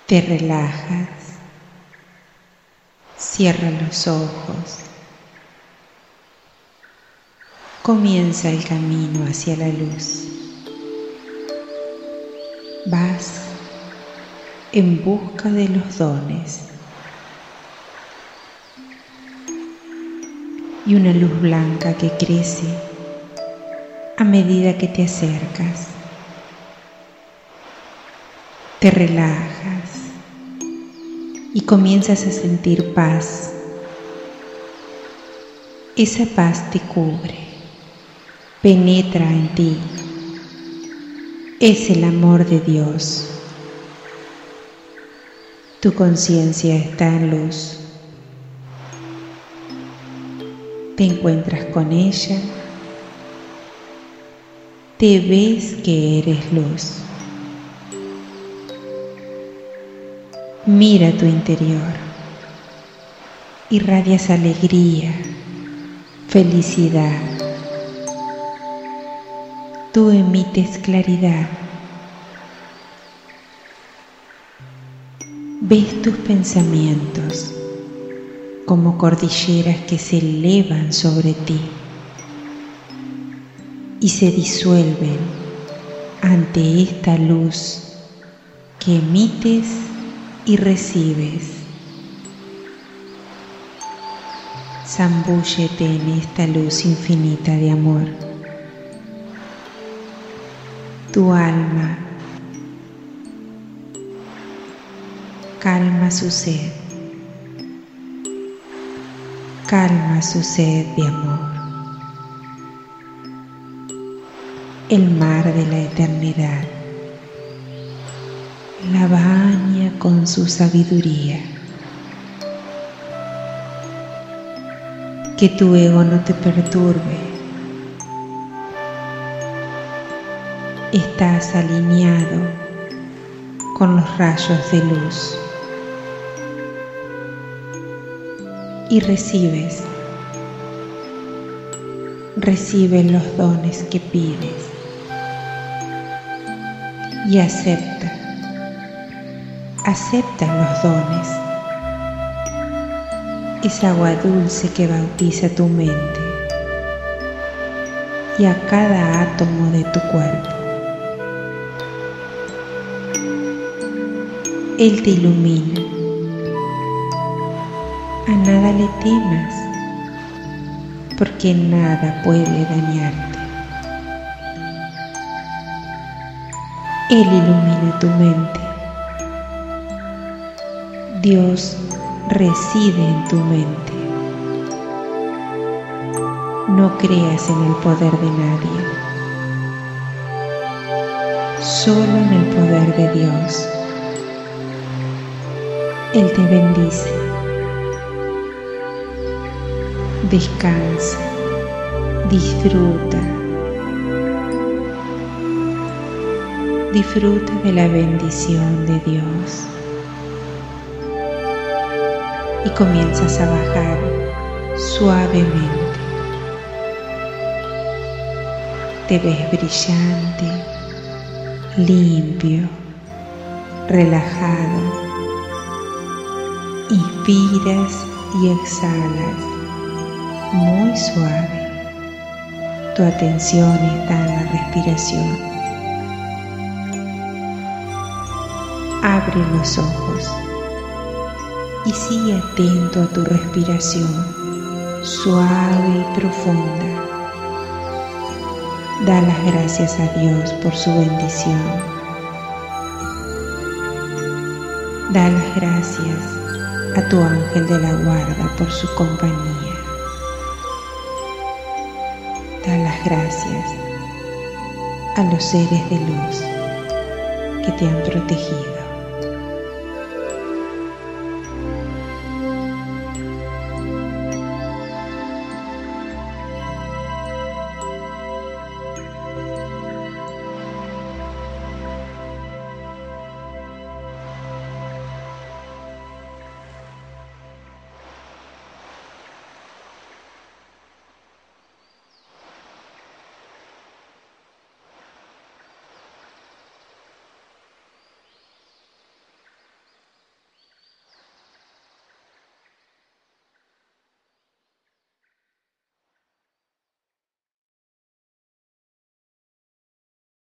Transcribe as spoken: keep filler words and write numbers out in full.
Te relajas, cierra los ojos, comienza el camino hacia la luz. Vas en busca de los dones y una luz blanca que crece a medida que te acercas. Te relajas y comienzas a sentir paz. Esa paz te cubre, penetra en ti. Es el amor de Dios. Tu conciencia está en luz. Te encuentras con ella. Te ves que eres luz. Mira tu interior. Irradias alegría, felicidad. Tú emites claridad. Ves tus pensamientos como cordilleras que se elevan sobre ti y se disuelven ante esta luz que emites y recibes. Zambúllete en esta luz infinita de amor. Tu alma calma su sed, calma su sed de amor. El mar de la eternidad la baña con su sabiduría. Que tu ego no te perturbe. Estás alineado con los rayos de luz y recibes, recibes los dones que pides y acepta, acepta los dones. Es agua dulce que bautiza tu mente y a cada átomo de tu cuerpo. Él te ilumina. A nada le temas, porque nada puede dañarte. Él ilumina tu mente. Dios reside en tu mente. No creas en el poder de nadie, solo en el poder de Dios. Él te bendice. Descansa, disfruta, disfruta de la bendición de Dios y comienzas a bajar suavemente. Te ves brillante, limpio, relajado. Inspiras y exhalas muy suave. Tu atención está en la respiración. Abre los ojos y sigue atento a tu respiración suave y profunda. Da las gracias a Dios por su bendición. Da las gracias a tu ángel de la guarda por su compañía. Da las gracias a los seres de luz que te han protegido.